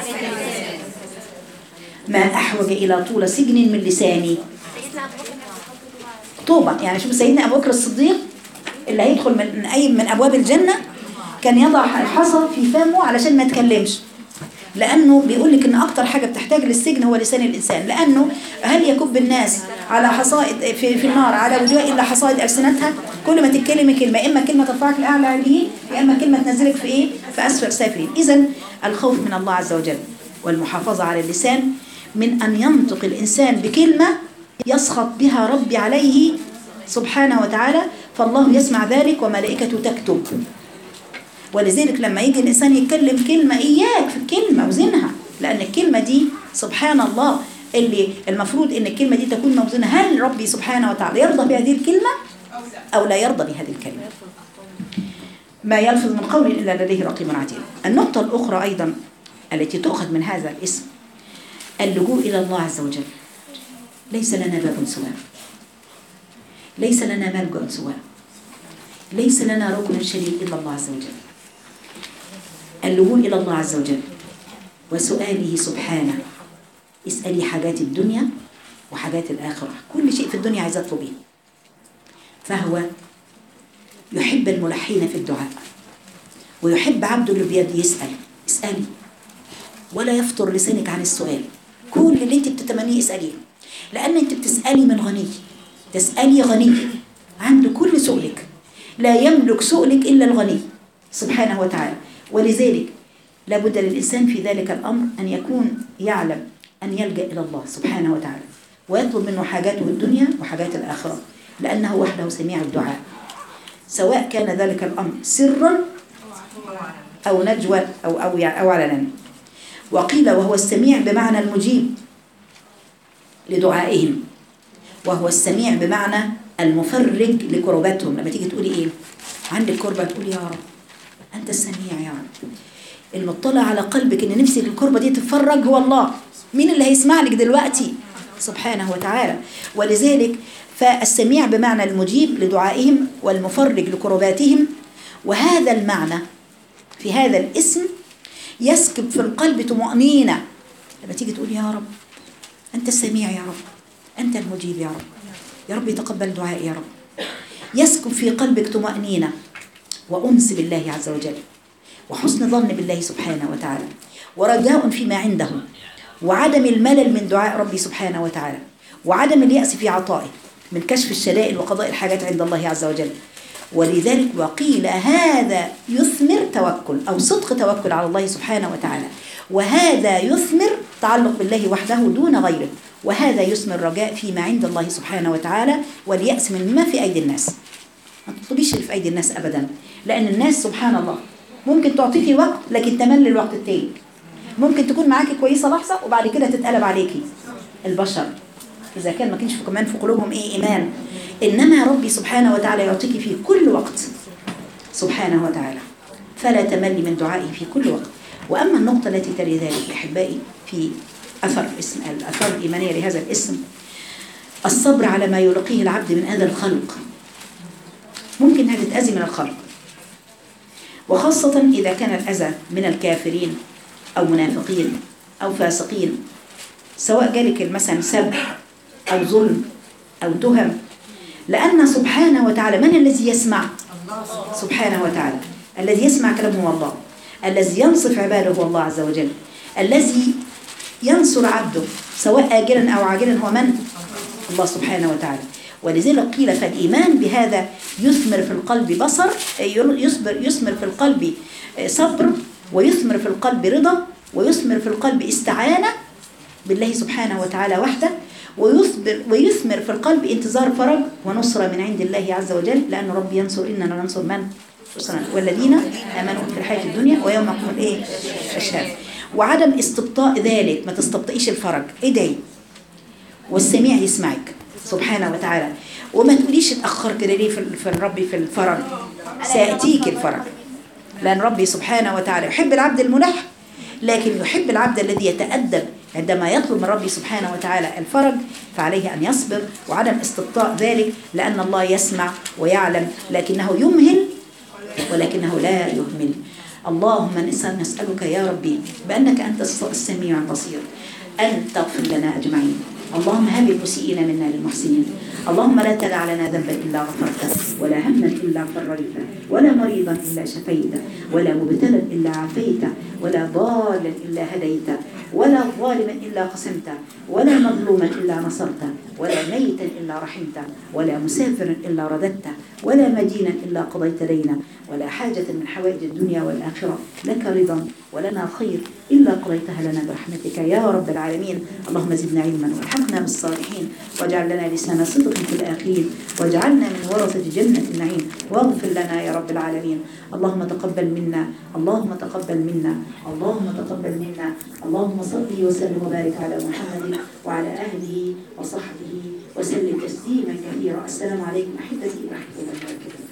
ما أحوج إلى طول سجن من لساني. طوبة يعني شوف سيدنا أبو بكر الصديق اللي هيدخل من أي من أبواب الجنة كان يضع الحصى في فمه علشان ما يتكلمش، لأنه بيقول لك إن أكتر حاجة بتحتاج للسجن هو لسان الإنسان، لأنه هل يكب الناس على حصائد في, في النار على وجوه إلا حصائد ألسنتها؟ كل ما تتكلمي كلمة إما كلمة ترفعك لأعلى عليين يا إما كلمة تنزلك في إيه؟ في أسفل سافلين. إذن الخوف من الله عز وجل والمحافظة على اللسان من أن ينطق الإنسان بكلمة يسخط بها ربي عليه سبحانه وتعالى، فالله يسمع ذلك وملائكته تكتب. ولذلك لما يجي الإنسان يتكلم كلمة إياك في الكلمة وزنها، لأن الكلمة دي سبحان الله اللي المفروض إن الكلمة دي تكون موزنة، هل ربي سبحانه وتعالى يرضى بهذه الكلمة أو لا يرضى بهذه الكلمة؟ ما يلفظ من قول إلا لديه رقيب عتيد. النقطة الأخرى أيضا التي تؤخذ من هذا الاسم اللجوء إلى الله عز وجل. ليس لنا باب سواه، ليس لنا ملجأ سواه، ليس لنا ركن شديد إلا الله عز وجل. اللجوء إلى الله عز وجل وسؤاله سبحانه. اسألي حاجات الدنيا وحاجات الآخرة، كل شيء في الدنيا عايزة تطلبيه. فهو يحب الملحين في الدعاء ويحب عبده اللي بيد يسأل. اسألي ولا يفطر لسانك عن السؤال، كل اللي انت بتتمنيه اسأليه، لأن انت بتسألي من غني، تسألي غني عنده كل سؤلك، لا يملك سؤلك إلا الغني سبحانه وتعالى. ولذلك لابد للإنسان في ذلك الأمر أن يكون يعلم أن يلجأ إلى الله سبحانه وتعالى ويطلب منه حاجاته الدنيا وحاجات الآخرة، لأنه وحده سميع الدعاء، سواء كان ذلك الأمر سرا أو نجوى أو أو أو علنا. وقيل وهو السميع بمعنى المجيب لدعائهم، وهو السميع بمعنى المفرج لكرباتهم. لما تيجي تقولي إيه عندك كربة تقولي يا رب أنت السميع يا رب، المطلع على قلبك إن نفسك الكربة دي تتفرج هو الله. مين اللي هيسمع لك دلوقتي؟ سبحانه وتعالى. ولذلك فالسميع بمعنى المجيب لدعائهم والمفرج لكرباتهم. وهذا المعنى في هذا الاسم يسكب في القلب طمأنينة. لما تيجي تقول يا رب أنت السميع يا رب، أنت المجيب يا رب، يا رب يتقبل دعائي يا رب، يسكب في قلبك طمأنينة وأنس بالله عز وجل وحسن ظن بالله سبحانه وتعالى ورجاء فيما عنده وعدم الملل من دعاء ربي سبحانه وتعالى وعدم اليأس في عطائه من كشف الشدائد وقضاء الحاجات عند الله عز وجل. ولذلك وقيل هذا يثمر توكل أو صدق توكل على الله سبحانه وتعالى، وهذا يثمر تعلق بالله وحده دون غيره، وهذا يثمر رجاء فيما عند الله سبحانه وتعالى واليأس مما في أيدي الناس. ما تطلبيش اللي في أيدي الناس أبدا، لأن الناس سبحان الله ممكن تعطيكي وقت لكن تمل الوقت التاني، ممكن تكون معاكي كويسة لحظة وبعد كده تتقلب عليكي. البشر إذا كان ما كانش في كمان في قلوبهم إيه إيمان، إنما ربي سبحانه وتعالى يعطيكي في كل وقت سبحانه وتعالى، فلا تملي من دعائه في كل وقت. وأما النقطة التي تلي ذلك أحبائي في أثر اسم الأثار الإيمانية لهذا الاسم، الصبر على ما يلقيه العبد من أذى الخلق. ممكن هذا تأذي من الخلق، وخاصة إذا كان الأذى من الكافرين أو منافقين أو فاسقين، سواء جالك مثلا سب أو ظلم أو تهم، لأن سبحانه وتعالى من الذي يسمع؟ سبحانه وتعالى. الذي يسمع كلامه هو الله، الذي ينصف عباده هو الله عز وجل، الذي ينصر عبده سواء آجلا أو عاجلا هو من؟ الله سبحانه وتعالى. ولذلك قيل فالإيمان بهذا يثمر في القلب بصر، يصبر يثمر في القلب صبر ويثمر في القلب رضا، ويثمر في القلب استعانة بالله سبحانه وتعالى وحده، ويثمر, ويثمر في القلب انتظار فرج ونصرة من عند الله عز وجل، لأن ربي ينصر إننا ننصر من؟ والذين آمنوا في الحياة الدنيا ويوم يقوم الإيه؟ الأشهاد. وعدم استبطاء ذلك، ما تستبطئيش الفرج، ادعي والسميع يسمعك سبحانه وتعالى. وما تقوليش اتأخر كده ليه في الرب في الفرج، سيأتيك الفرج، لأن ربي سبحانه وتعالى يحب العبد الملح، لكن يحب العبد الذي يتأدب عندما يطلب من ربي سبحانه وتعالى الفرج، فعليه أن يصبر وعدم استبطاء ذلك، لأن الله يسمع ويعلم لكنه يمهل ولكنه لا يهمل. اللهم نسألك يا ربي بأنك أنت السميع البصير أن تغفر لنا أجمعين. اللهم هب المسيئين منا للمحسنين. اللهم لا تدع لنا ذنبا إلا غفرته، ولا هما إلا فرجته، ولا مريضا إلا شفيته، ولا مبتلا إلا عافيته، ولا ضالا إلا هديته، ولا ظالما إلا قسمته، ولا مظلوما إلا نصرته، ولا ميتا إلا رحمته، ولا مسافرا إلا رددته، ولا مدينا إلا قضيت لنا، ولا حاجة من حوائج الدنيا والآخرة لك رضا ولنا خير إلا قضيتها لنا برحمتك يا رب العالمين. اللهم زدنا علما والحقنا بالصالحين، واجعل لنا لسان صدق في الآخرين، واجعلنا من ورثة جنة النعيم، واغفر لنا يا رب العالمين. اللهم تقبل منا، اللهم تقبل منا، اللهم تقبل منا. اللهم صل وسلم وبارك على محمد وعلى آله وصحبه وسلم تسليما كثيرا. السلام عليكم أحبتي ورحمة الله وبركاته.